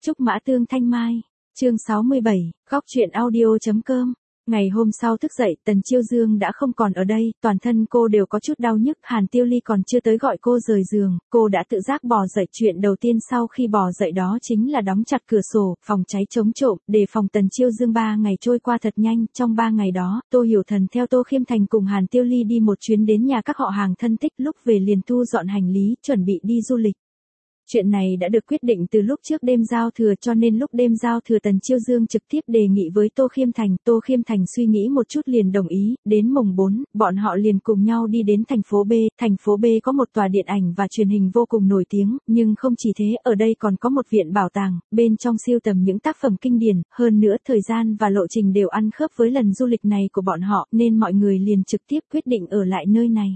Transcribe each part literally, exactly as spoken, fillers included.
Trúc Mã Tương Thanh Mai, chương sáu mươi bảy, góc truyện audio.com. Ngày hôm sau thức dậy, Tần Chiêu Dương đã không còn ở đây, toàn thân cô đều có chút đau nhức, Hàn Tiêu Ly còn chưa tới gọi cô rời giường, cô đã tự giác bò dậy. Chuyện đầu tiên sau khi bò dậy đó chính là đóng chặt cửa sổ, phòng cháy chống trộm, để phòng Tần Chiêu Dương. Ba ngày trôi qua thật nhanh, trong ba ngày đó, Tô Hiểu Thần theo Tô Khiêm Thành cùng Hàn Tiêu Ly đi một chuyến đến nhà các họ hàng thân thích, lúc về liền thu dọn hành lý, chuẩn bị đi du lịch. Chuyện này đã được quyết định từ lúc trước đêm giao thừa, cho nên lúc đêm giao thừa Tần Chiêu Dương trực tiếp đề nghị với Tô Khiêm Thành. Tô Khiêm Thành suy nghĩ một chút liền đồng ý. Đến mùng bốn, bọn họ liền cùng nhau đi đến thành phố B. Thành phố B có một tòa điện ảnh và truyền hình vô cùng nổi tiếng, nhưng không chỉ thế, ở đây còn có một viện bảo tàng, bên trong sưu tầm những tác phẩm kinh điển, hơn nữa thời gian và lộ trình đều ăn khớp với lần du lịch này của bọn họ, nên mọi người liền trực tiếp quyết định ở lại nơi này.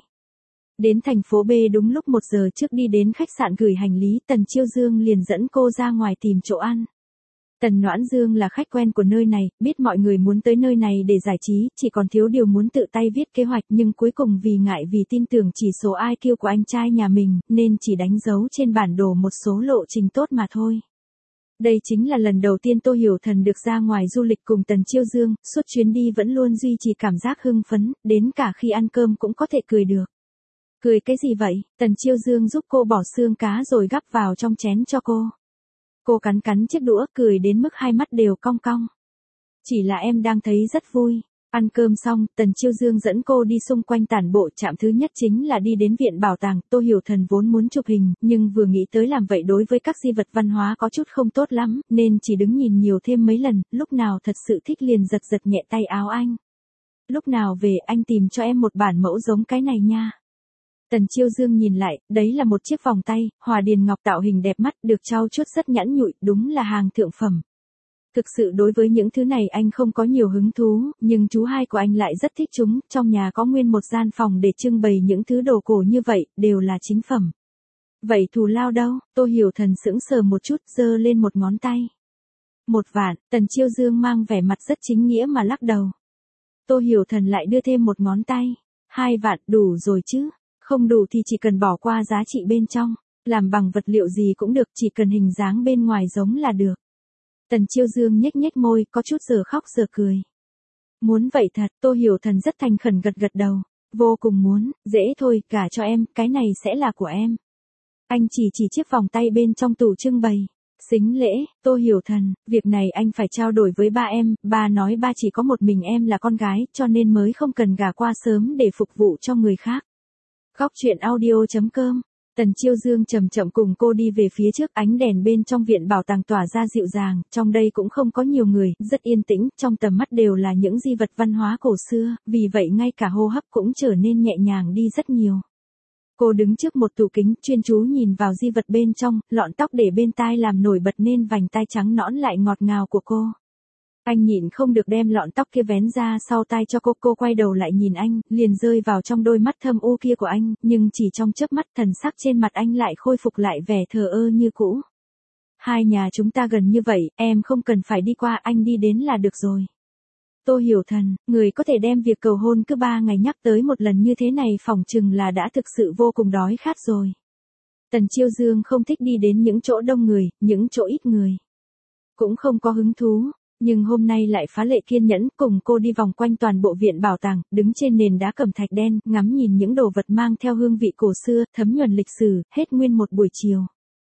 Đến thành phố B đúng lúc một giờ trước đi đến khách sạn gửi hành lý, Tần Chiêu Dương liền dẫn cô ra ngoài tìm chỗ ăn. Tần Noãn Dương là khách quen của nơi này, biết mọi người muốn tới nơi này để giải trí, chỉ còn thiếu điều muốn tự tay viết kế hoạch, nhưng cuối cùng vì ngại vì tin tưởng chỉ số i kiu của anh trai nhà mình, nên chỉ đánh dấu trên bản đồ một số lộ trình tốt mà thôi. Đây chính là lần đầu tiên Tô Hiểu Thần được ra ngoài du lịch cùng Tần Chiêu Dương, suốt chuyến đi vẫn luôn duy trì cảm giác hưng phấn, đến cả khi ăn cơm cũng có thể cười được. Cười cái gì vậy? Tần Chiêu Dương giúp cô bỏ xương cá rồi gắp vào trong chén cho cô. Cô cắn cắn chiếc đũa, cười đến mức hai mắt đều cong cong. Chỉ là em đang thấy rất vui. Ăn cơm xong, Tần Chiêu Dương dẫn cô đi xung quanh tản bộ. Trạm thứ nhất chính là đi đến viện bảo tàng. Tô Hiểu Thần vốn muốn chụp hình, nhưng vừa nghĩ tới làm vậy đối với các di vật văn hóa có chút không tốt lắm, nên chỉ đứng nhìn nhiều thêm mấy lần. Lúc nào thật sự thích liền giật giật nhẹ tay áo anh. Lúc nào về anh tìm cho em một bản mẫu giống cái này nha. Tần Chiêu Dương nhìn lại, đấy là một chiếc vòng tay, hòa điền ngọc tạo hình đẹp mắt, được trau chuốt rất nhẵn nhụi, đúng là hàng thượng phẩm. Thực sự đối với những thứ này anh không có nhiều hứng thú, nhưng chú hai của anh lại rất thích chúng, trong nhà có nguyên một gian phòng để trưng bày những thứ đồ cổ như vậy, đều là chính phẩm. Vậy thù lao đâu? Tô Hiểu Thần sững sờ một chút, giơ lên một ngón tay. Một vạn, Tần Chiêu Dương mang vẻ mặt rất chính nghĩa mà lắc đầu. Tô Hiểu Thần lại đưa thêm một ngón tay. Hai vạn, đủ rồi chứ? Không đủ thì chỉ cần bỏ qua giá trị bên trong, làm bằng vật liệu gì cũng được, chỉ cần hình dáng bên ngoài giống là được. Tần Chiêu Dương nhếch nhếch môi, có chút giờ khóc giờ cười. Muốn vậy thật? Tô Hiểu Thần rất thành khẩn gật gật đầu. Vô cùng muốn, dễ thôi, cả cho em, cái này sẽ là của em. Anh chỉ chỉ chiếc vòng tay bên trong tủ trưng bày. Xính lễ, Tô Hiểu Thần, việc này anh phải trao đổi với ba em, ba nói ba chỉ có một mình em là con gái, cho nên mới không cần gả qua sớm để phục vụ cho người khác. Góc truyện audio.com. Tần Chiêu Dương chậm chậm cùng cô đi về phía trước, ánh đèn bên trong viện bảo tàng tỏa ra dịu dàng, trong đây cũng không có nhiều người, rất yên tĩnh, trong tầm mắt đều là những di vật văn hóa cổ xưa, vì vậy ngay cả hô hấp cũng trở nên nhẹ nhàng đi rất nhiều. Cô đứng trước một tủ kính, chuyên chú nhìn vào di vật bên trong, lọn tóc để bên tai làm nổi bật nên vành tai trắng nõn lại ngọt ngào của cô. Anh nhịn không được đem lọn tóc kia vén ra sau tai cho cô, cô quay đầu lại nhìn anh, liền rơi vào trong đôi mắt thâm u kia của anh, nhưng chỉ trong chớp mắt thần sắc trên mặt anh lại khôi phục lại vẻ thờ ơ như cũ. Hai nhà chúng ta gần như vậy, em không cần phải đi qua, anh đi đến là được rồi. Tô Hiểu Thần, người có thể đem việc cầu hôn cứ ba ngày nhắc tới một lần như thế này phỏng chừng là đã thực sự vô cùng đói khát rồi. Tần Chiêu Dương không thích đi đến những chỗ đông người, những chỗ ít người. Cũng không có hứng thú. Nhưng hôm nay lại phá lệ kiên nhẫn, cùng cô đi vòng quanh toàn bộ viện bảo tàng, đứng trên nền đá cẩm thạch đen, ngắm nhìn những đồ vật mang theo hương vị cổ xưa, thấm nhuần lịch sử, hết nguyên một buổi chiều.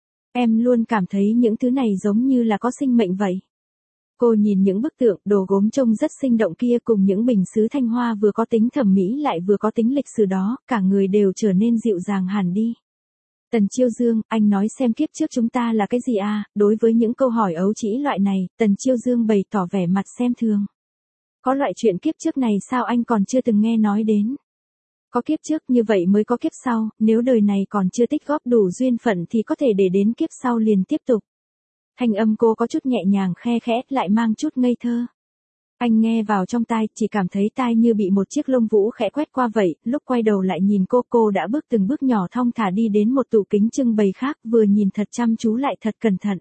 Em luôn cảm thấy những thứ này giống như là có sinh mệnh vậy. Cô nhìn những bức tượng, đồ gốm trông rất sinh động kia cùng những bình sứ thanh hoa vừa có tính thẩm mỹ lại vừa có tính lịch sử đó, cả người đều trở nên dịu dàng hẳn đi. Tần Chiêu Dương, anh nói xem kiếp trước chúng ta là cái gì à? Đối với những câu hỏi ấu trĩ loại này, Tần Chiêu Dương bày tỏ vẻ mặt xem thường. Có loại chuyện kiếp trước này sao anh còn chưa từng nghe nói đến? Có kiếp trước như vậy mới có kiếp sau, nếu đời này còn chưa tích góp đủ duyên phận thì có thể để đến kiếp sau liền tiếp tục. Thanh âm cô có chút nhẹ nhàng khe khẽ, lại mang chút ngây thơ. Anh nghe vào trong tai, chỉ cảm thấy tai như bị một chiếc lông vũ khẽ quét qua vậy, lúc quay đầu lại nhìn cô, cô đã bước từng bước nhỏ thong thả đi đến một tủ kính trưng bày khác, vừa nhìn thật chăm chú lại thật cẩn thận.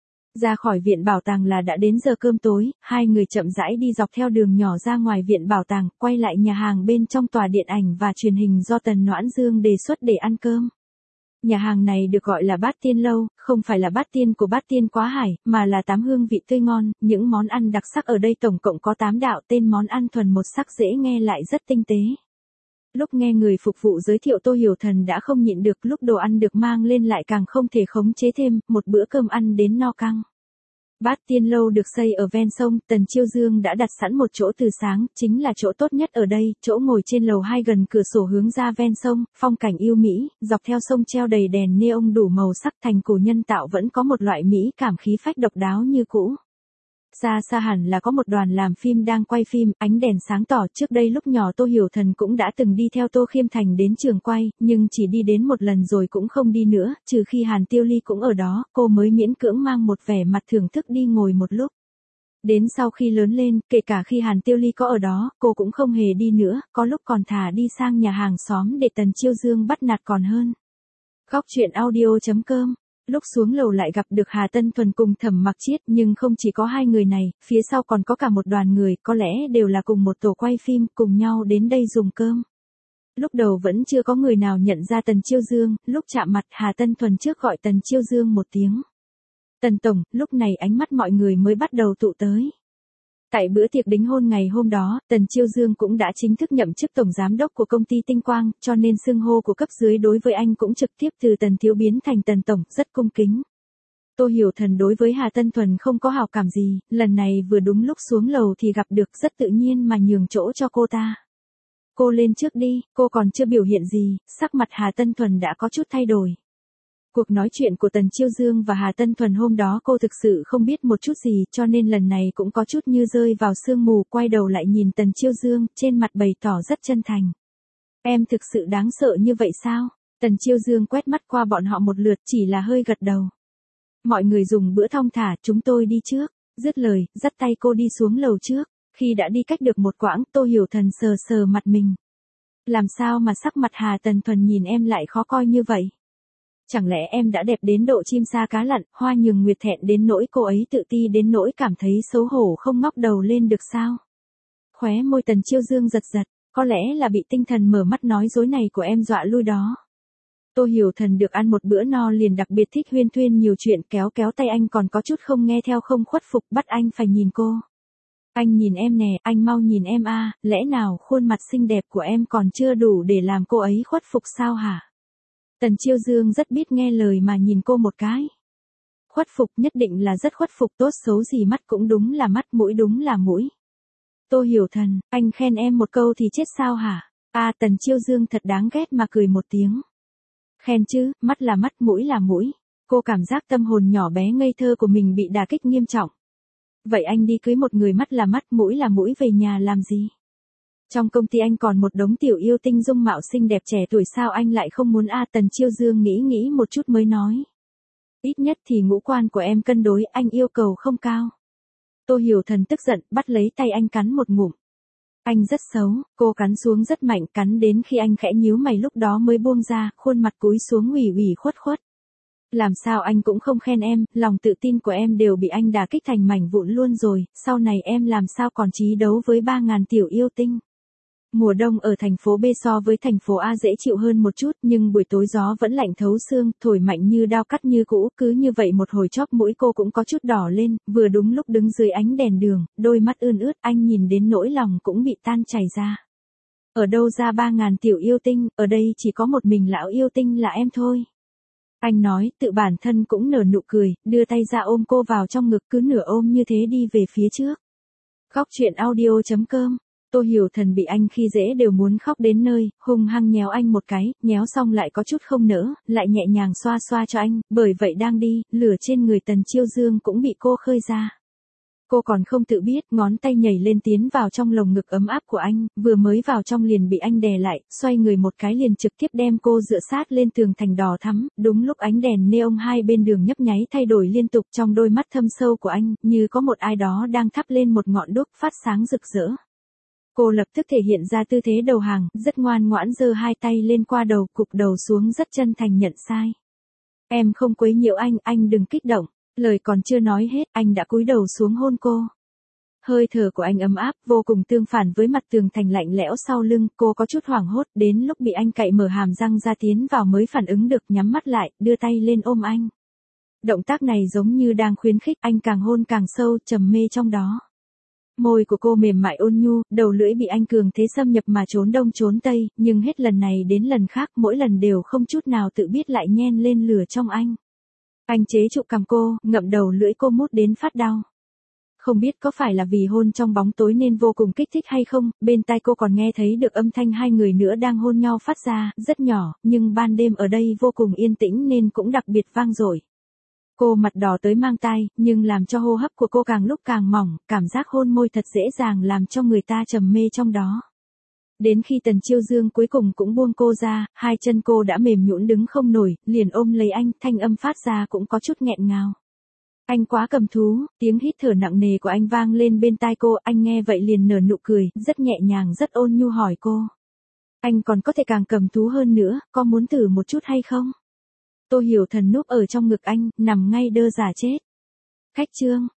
Ra khỏi viện bảo tàng là đã đến giờ cơm tối, hai người chậm rãi đi dọc theo đường nhỏ ra ngoài viện bảo tàng, quay lại nhà hàng bên trong tòa điện ảnh và truyền hình do Tần Noãn Dương đề xuất để ăn cơm. Nhà hàng này được gọi là Bát Tiên Lâu, không phải là Bát Tiên của Bát Tiên Quá Hải, mà là tám hương vị tươi ngon, những món ăn đặc sắc ở đây tổng cộng có tám đạo tên món ăn thuần một sắc dễ nghe lại rất tinh tế. Lúc nghe người phục vụ giới thiệu Tô Hiểu Thần đã không nhịn được, lúc đồ ăn được mang lên lại càng không thể khống chế thêm, một bữa cơm ăn đến no căng. Bát Tiên Lâu được xây ở ven sông, Tần Chiêu Dương đã đặt sẵn một chỗ từ sáng, chính là chỗ tốt nhất ở đây, chỗ ngồi trên lầu hai gần cửa sổ hướng ra ven sông, phong cảnh yêu mỹ, dọc theo sông treo đầy đèn neon đủ màu sắc, thành cổ nhân tạo vẫn có một loại mỹ cảm khí phách độc đáo như cũ. Xa xa hẳn là có một đoàn làm phim đang quay phim, ánh đèn sáng tỏ. Trước đây lúc nhỏ Tô Hiểu Thần cũng đã từng đi theo Tô Khiêm Thành đến trường quay, nhưng chỉ đi đến một lần rồi cũng không đi nữa, trừ khi Hàn Tiêu Ly cũng ở đó, cô mới miễn cưỡng mang một vẻ mặt thưởng thức đi ngồi một lúc. Đến sau khi lớn lên, kể cả khi Hàn Tiêu Ly có ở đó, cô cũng không hề đi nữa, có lúc còn thả đi sang nhà hàng xóm để Tần Chiêu Dương bắt nạt còn hơn. Góc truyện audio chấm com. Lúc xuống lầu lại gặp được Hà Tân Thuần cùng Thẩm Mặc Chiết, nhưng không chỉ có hai người này, phía sau còn có cả một đoàn người, có lẽ đều là cùng một tổ quay phim, cùng nhau đến đây dùng cơm. Lúc đầu vẫn chưa có người nào nhận ra Tần Chiêu Dương, lúc chạm mặt Hà Tân Thuần trước gọi Tần Chiêu Dương một tiếng. Tần Tổng, lúc này ánh mắt mọi người mới bắt đầu tụ tới. Tại bữa tiệc đính hôn ngày hôm đó, Tần Chiêu Dương cũng đã chính thức nhậm chức tổng giám đốc của công ty Tinh Quang, cho nên xưng hô của cấp dưới đối với anh cũng trực tiếp từ Tần Thiếu biến thành Tần Tổng, rất cung kính. Tô Hiểu Thần đối với Hà Tân Thuần không có hảo cảm gì, lần này vừa đúng lúc xuống lầu thì gặp được, rất tự nhiên mà nhường chỗ cho cô ta. Cô lên trước đi, cô còn chưa biểu hiện gì, sắc mặt Hà Tân Thuần đã có chút thay đổi. Cuộc nói chuyện của Tần Chiêu Dương và Hà Tân Thuần hôm đó cô thực sự không biết một chút gì, cho nên lần này cũng có chút như rơi vào sương mù, quay đầu lại nhìn Tần Chiêu Dương, trên mặt bày tỏ rất chân thành. Em thực sự đáng sợ như vậy sao? Tần Chiêu Dương quét mắt qua bọn họ một lượt, chỉ là hơi gật đầu. Mọi người dùng bữa thong thả, chúng tôi đi trước. Dứt lời, dắt tay cô đi xuống lầu trước. Khi đã đi cách được một quãng, Tô Hiểu Thần sờ sờ mặt mình. Làm sao mà sắc mặt Hà Tân Thuần nhìn em lại khó coi như vậy? Chẳng lẽ em đã đẹp đến độ chim sa cá lặn, Hoa Nhường Nguyệt thẹn đến nỗi cô ấy tự ti đến nỗi cảm thấy xấu hổ không ngóc đầu lên được sao? Khóe môi Tần Chiêu Dương giật giật, có lẽ là bị tinh thần mở mắt nói dối này của em dọa lui đó. Tô Hiểu Thần được ăn một bữa no liền đặc biệt thích huyên thuyên nhiều chuyện, kéo kéo tay anh còn có chút không nghe theo không khuất phục, bắt anh phải nhìn cô. Anh nhìn em nè, anh mau nhìn em a, lẽ nào khuôn mặt xinh đẹp của em còn chưa đủ để làm cô ấy khuất phục sao hả? Tần Chiêu Dương rất biết nghe lời mà nhìn cô một cái. Khuất phục nhất định là rất khuất phục, tốt xấu gì mắt cũng đúng là mắt, mũi đúng là mũi. Tô Hiểu Thần, anh khen em một câu thì chết sao hả? A à, Tần Chiêu Dương thật đáng ghét mà cười một tiếng. Khen chứ, mắt là mắt, mũi là mũi. Cô cảm giác tâm hồn nhỏ bé ngây thơ của mình bị đả kích nghiêm trọng. Vậy anh đi cưới một người mắt là mắt, mũi là mũi về nhà làm gì? Trong công ty anh còn một đống tiểu yêu tinh dung mạo xinh đẹp trẻ tuổi, sao anh lại không muốn? A à, Tần Chiêu Dương nghĩ nghĩ một chút mới nói. Ít nhất thì ngũ quan của em cân đối, anh yêu cầu không cao. Tô Hiểu Thần tức giận, bắt lấy tay anh cắn một ngụm. Anh rất xấu, cô cắn xuống rất mạnh, cắn đến khi anh khẽ nhíu mày lúc đó mới buông ra, khuôn mặt cúi xuống ủy ủy khuất khuất. Làm sao anh cũng không khen em, lòng tự tin của em đều bị anh đả kích thành mảnh vụn luôn rồi, sau này em làm sao còn trí đấu với ba ngàn tiểu yêu tinh. Mùa đông ở thành phố B so với thành phố A dễ chịu hơn một chút, nhưng buổi tối gió vẫn lạnh thấu xương, thổi mạnh như đao cắt như cũ, cứ như vậy một hồi chóp mũi cô cũng có chút đỏ lên, vừa đúng lúc đứng dưới ánh đèn đường, đôi mắt ươn ướt, anh nhìn đến nỗi lòng cũng bị tan chảy ra. Ở đâu ra ba ngàn tiểu yêu tinh, ở đây chỉ có một mình lão yêu tinh là em thôi. Anh nói, tự bản thân cũng nở nụ cười, đưa tay ra ôm cô vào trong ngực, cứ nửa ôm như thế đi về phía trước. Góc truyện audio chấm com. Tô Hiểu Thần bị anh khi dễ đều muốn khóc đến nơi, hung hăng nhéo anh một cái, nhéo xong lại có chút không nỡ, lại nhẹ nhàng xoa xoa cho anh, bởi vậy đang đi, lửa trên người Tần Chiêu Dương cũng bị cô khơi ra. Cô còn không tự biết, ngón tay nhảy lên tiến vào trong lồng ngực ấm áp của anh, vừa mới vào trong liền bị anh đè lại, xoay người một cái liền trực tiếp đem cô dựa sát lên tường thành đỏ thắm, đúng lúc ánh đèn neon hai bên đường nhấp nháy thay đổi liên tục trong đôi mắt thâm sâu của anh, như có một ai đó đang thắp lên một ngọn đuốc phát sáng rực rỡ. Cô lập tức thể hiện ra tư thế đầu hàng, rất ngoan ngoãn giơ hai tay lên qua đầu, cụp đầu xuống rất chân thành nhận sai. Em không quấy nhiễu anh, anh đừng kích động. Lời còn chưa nói hết, anh đã cúi đầu xuống hôn cô. Hơi thở của anh ấm áp, vô cùng tương phản với mặt tường thành lạnh lẽo sau lưng, cô có chút hoảng hốt, đến lúc bị anh cạy mở hàm răng ra tiến vào mới phản ứng được, nhắm mắt lại, đưa tay lên ôm anh. Động tác này giống như đang khuyến khích anh càng hôn càng sâu, trầm mê trong đó. Môi của cô mềm mại ôn nhu, đầu lưỡi bị anh cường thế xâm nhập mà trốn đông trốn tây, nhưng hết lần này đến lần khác, mỗi lần đều không chút nào tự biết lại nhen lên lửa trong anh. Anh chế trụ cằm cô, ngậm đầu lưỡi cô mút đến phát đau. Không biết có phải là vì hôn trong bóng tối nên vô cùng kích thích hay không, bên tai cô còn nghe thấy được âm thanh hai người nữa đang hôn nhau phát ra, rất nhỏ, nhưng ban đêm ở đây vô cùng yên tĩnh nên cũng đặc biệt vang dội. Cô mặt đỏ tới mang tai, nhưng làm cho hô hấp của cô càng lúc càng mỏng, cảm giác hôn môi thật dễ dàng làm cho người ta trầm mê trong đó. Đến khi Tần Chiêu Dương cuối cùng cũng buông cô ra, hai chân cô đã mềm nhũn đứng không nổi, liền ôm lấy anh, thanh âm phát ra cũng có chút nghẹn ngào. Anh quá cầm thú, tiếng hít thở nặng nề của anh vang lên bên tai cô, anh nghe vậy liền nở nụ cười, rất nhẹ nhàng rất ôn nhu hỏi cô. Anh còn có thể càng cầm thú hơn nữa, có muốn thử một chút hay không? Tô Hiểu Thần núp ở trong ngực anh, nằm ngay đơ giả chết. Khách trương.